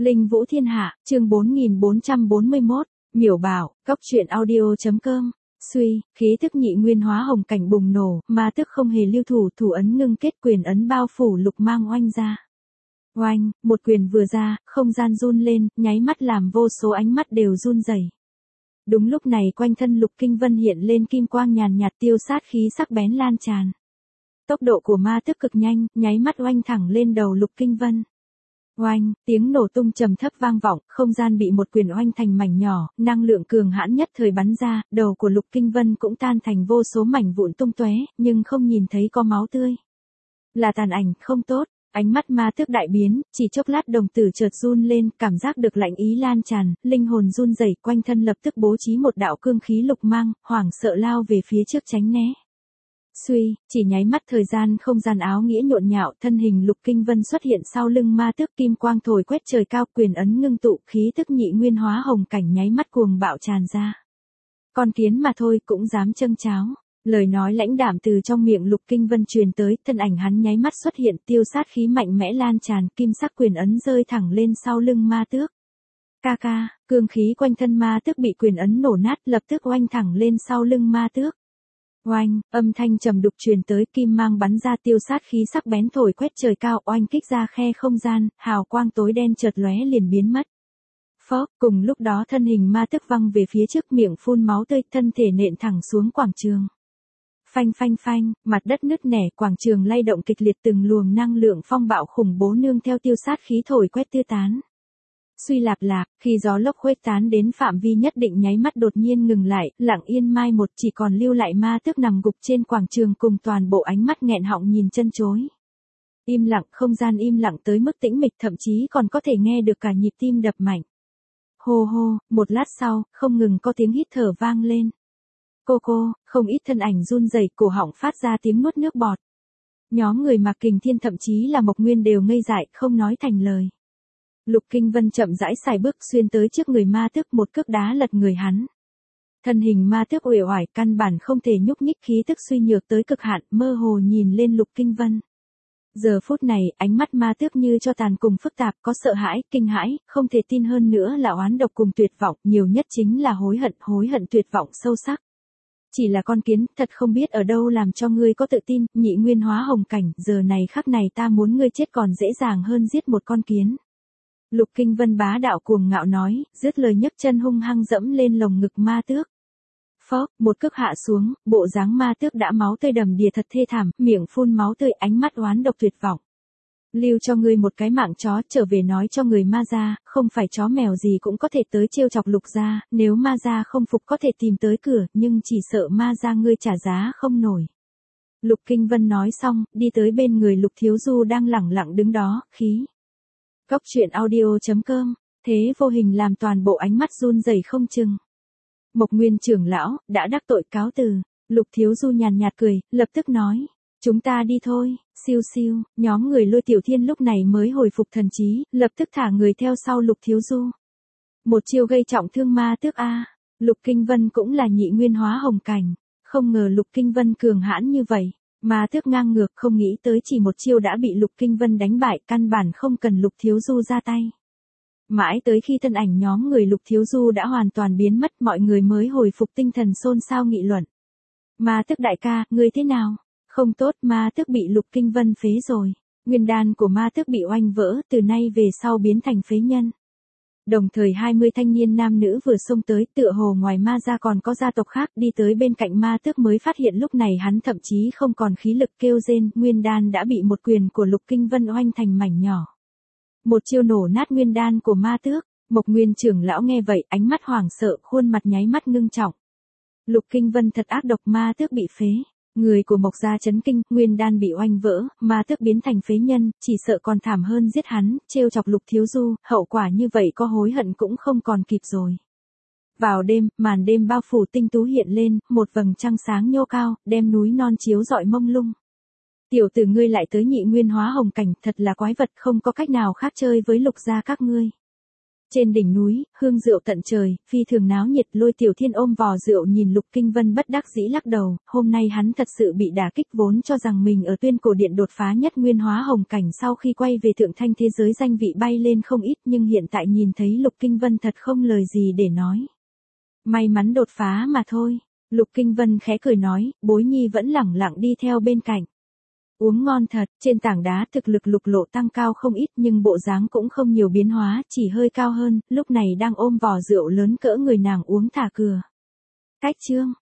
Linh Vũ Thiên Hạ, chương 4441, Miểu Bảo, Cóc truyện audio.com. Suy, khí tức nhị nguyên hóa hồng cảnh bùng nổ, ma tức không hề lưu thủ, thủ ấn ngưng kết, quyền ấn bao phủ lục mang oanh ra. Oanh, một quyền vừa ra, không gian run lên, nháy mắt làm vô số ánh mắt đều run rẩy. Đúng lúc này quanh thân Lục Kinh Vân hiện lên kim quang nhàn nhạt, tiêu sát khí sắc bén lan tràn. Tốc độ của ma tức cực nhanh, nháy mắt oanh thẳng lên đầu Lục Kinh Vân. Oanh, tiếng nổ tung trầm thấp vang vọng, không gian bị một quyền oanh thành mảnh nhỏ, năng lượng cường hãn nhất thời bắn ra, đầu của Lục Kinh Vân cũng tan thành vô số mảnh vụn tung tóe, nhưng không nhìn thấy có máu tươi. Là tàn ảnh, không tốt. Ánh mắt ma tước đại biến, chỉ chốc lát đồng tử chợt run lên, cảm giác được lạnh ý lan tràn, linh hồn run rẩy, quanh thân lập tức bố trí một đạo cương khí lục mang, hoảng sợ lao về phía trước tránh né. Suy, chỉ nháy mắt thời gian không gian áo nghĩa nhộn nhạo, thân hình Lục Kinh Vân xuất hiện sau lưng ma tước, kim quang thổi quét trời cao, quyền ấn ngưng tụ, khí tức nhị nguyên hóa hồng cảnh nháy mắt cuồng bạo tràn ra. Con kiến mà thôi cũng dám châng cháo. Lời nói lãnh đạm từ trong miệng Lục Kinh Vân truyền tới, thân ảnh hắn nháy mắt xuất hiện, tiêu sát khí mạnh mẽ lan tràn, kim sắc quyền ấn rơi thẳng lên sau lưng ma tước. Ca ca, cương khí quanh thân ma tước bị quyền ấn nổ nát, lập tức oanh thẳng lên sau lưng ma tước. Oanh, âm thanh trầm đục truyền tới, kim mang bắn ra, tiêu sát khí sắc bén thổi quét trời cao, oanh kích ra khe không gian, hào quang tối đen chợt lóe liền biến mất. Phó, cùng lúc đó thân hình ma tước văng về phía trước, miệng phun máu tươi, thân thể nện thẳng xuống quảng trường. Phanh phanh phanh, mặt đất nứt nẻ, quảng trường lay động kịch liệt, từng luồng năng lượng phong bạo khủng bố nương theo tiêu sát khí thổi quét tiêu tán. Suy lạp lạc, khi gió lốc khuếch tán đến phạm vi nhất định nháy mắt đột nhiên ngừng lại, lặng yên mai một, chỉ còn lưu lại ma tước nằm gục trên quảng trường cùng toàn bộ ánh mắt nghẹn họng nhìn chân chối. Im lặng, không gian im lặng tới mức tĩnh mịch, thậm chí còn có thể nghe được cả nhịp tim đập mạnh. Hô hô, một lát sau, không ngừng có tiếng hít thở vang lên. Cô, không ít thân ảnh run rẩy, cổ họng phát ra tiếng nuốt nước bọt. Nhóm người Mạc Kình Thiên thậm chí là Mộc Nguyên đều ngây dại, không nói thành lời. Lục Kinh Vân chậm rãi xài bước xuyên tới trước người ma tước, một cước đá lật người hắn. Thân hình ma tước uể oải, căn bản không thể nhúc nhích, khí tức suy nhược tới cực hạn, mơ hồ nhìn lên Lục Kinh Vân. Giờ phút này, ánh mắt ma tước như cho tàn cùng phức tạp, có sợ hãi, kinh hãi, không thể tin hơn nữa là oán độc cùng tuyệt vọng, nhiều nhất chính là hối hận tuyệt vọng sâu sắc. Chỉ là con kiến, thật không biết ở đâu làm cho ngươi có tự tin, nhị nguyên hóa hồng cảnh, giờ này khắc này ta muốn ngươi chết còn dễ dàng hơn giết một con kiến. Lục Kinh Vân bá đạo cuồng ngạo nói, dứt lời nhấc chân hung hăng dẫm lên lồng ngực ma tước. Phó, một cước hạ xuống, bộ dáng ma tước đã máu tươi đầm đìa thật thê thảm, miệng phun máu tươi, ánh mắt oán độc tuyệt vọng. Lưu cho ngươi một cái mạng chó, trở về nói cho người ma gia, không phải chó mèo gì cũng có thể tới trêu chọc Lục gia, nếu ma gia không phục có thể tìm tới cửa, nhưng chỉ sợ ma gia ngươi trả giá không nổi. Lục Kinh Vân nói xong, đi tới bên người Lục Thiếu Du đang lẳng lặng đứng đó, khí. Cóc truyện audio.com, thế vô hình làm toàn bộ ánh mắt run rẩy không chừng. Mộc Nguyên trưởng lão, đã đắc tội cáo từ. Lục Thiếu Du nhàn nhạt cười, lập tức nói. Chúng ta đi thôi, siêu siêu, nhóm người Lôi Tiểu Thiên lúc này mới hồi phục thần trí, lập tức thả người theo sau Lục Thiếu Du. Một chiêu gây trọng thương ma tước A, Lục Kinh Vân cũng là nhị nguyên hóa hồng cảnh, không ngờ Lục Kinh Vân cường hãn như vậy, ma tước ngang ngược không nghĩ tới chỉ một chiêu đã bị Lục Kinh Vân đánh bại, căn bản không cần Lục Thiếu Du ra tay. Mãi tới khi thân ảnh nhóm người Lục Thiếu Du đã hoàn toàn biến mất, mọi người mới hồi phục tinh thần xôn xao nghị luận. Ma tước đại ca, ngươi thế nào? Không tốt, ma tước bị Lục Kinh Vân phế rồi. Nguyên đan của ma tước bị oanh vỡ, từ nay về sau biến thành phế nhân. Đồng thời 20 thanh niên nam nữ vừa xông tới, tựa hồ ngoài ma gia còn có gia tộc khác, đi tới bên cạnh ma tước mới phát hiện lúc này hắn thậm chí không còn khí lực, kêu rên, nguyên đan đã bị một quyền của Lục Kinh Vân oanh thành mảnh nhỏ. Một chiêu nổ nát nguyên đan của ma tước. Mộc Nguyên trưởng lão nghe vậy, ánh mắt hoảng sợ, khuôn mặt nháy mắt ngưng trọng. Lục Kinh Vân thật ác độc, ma tước bị phế. Người của Mộc gia chấn kinh, nguyên đan bị oanh vỡ, ma tước biến thành phế nhân, chỉ sợ còn thảm hơn giết hắn, trêu chọc Lục Thiếu Du, hậu quả như vậy có hối hận cũng không còn kịp rồi. Vào đêm, màn đêm bao phủ tinh tú hiện lên, một vầng trăng sáng nhô cao, đem núi non chiếu rọi mông lung. Tiểu tử ngươi lại tới nhị nguyên hóa hồng cảnh, thật là quái vật, không có cách nào khác chơi với Lục gia các ngươi. Trên đỉnh núi, hương rượu tận trời, phi thường náo nhiệt, Lôi Tiểu Thiên ôm vò rượu nhìn Lục Kinh Vân bất đắc dĩ lắc đầu, hôm nay hắn thật sự bị đả kích, vốn cho rằng mình ở Tuyên Cổ Điện đột phá nhất nguyên hóa hồng cảnh, sau khi quay về thượng thanh thế giới danh vị bay lên không ít, nhưng hiện tại nhìn thấy Lục Kinh Vân thật không lời gì để nói. May mắn đột phá mà thôi. Lục Kinh Vân khẽ cười nói, Bối Nhi vẫn lẳng lặng đi theo bên cạnh. Uống ngon thật, trên tảng đá thực lực Lục Lộ tăng cao không ít nhưng bộ dáng cũng không nhiều biến hóa, chỉ hơi cao hơn, lúc này đang ôm vò rượu lớn cỡ người nàng uống thả cửa. Cách chương.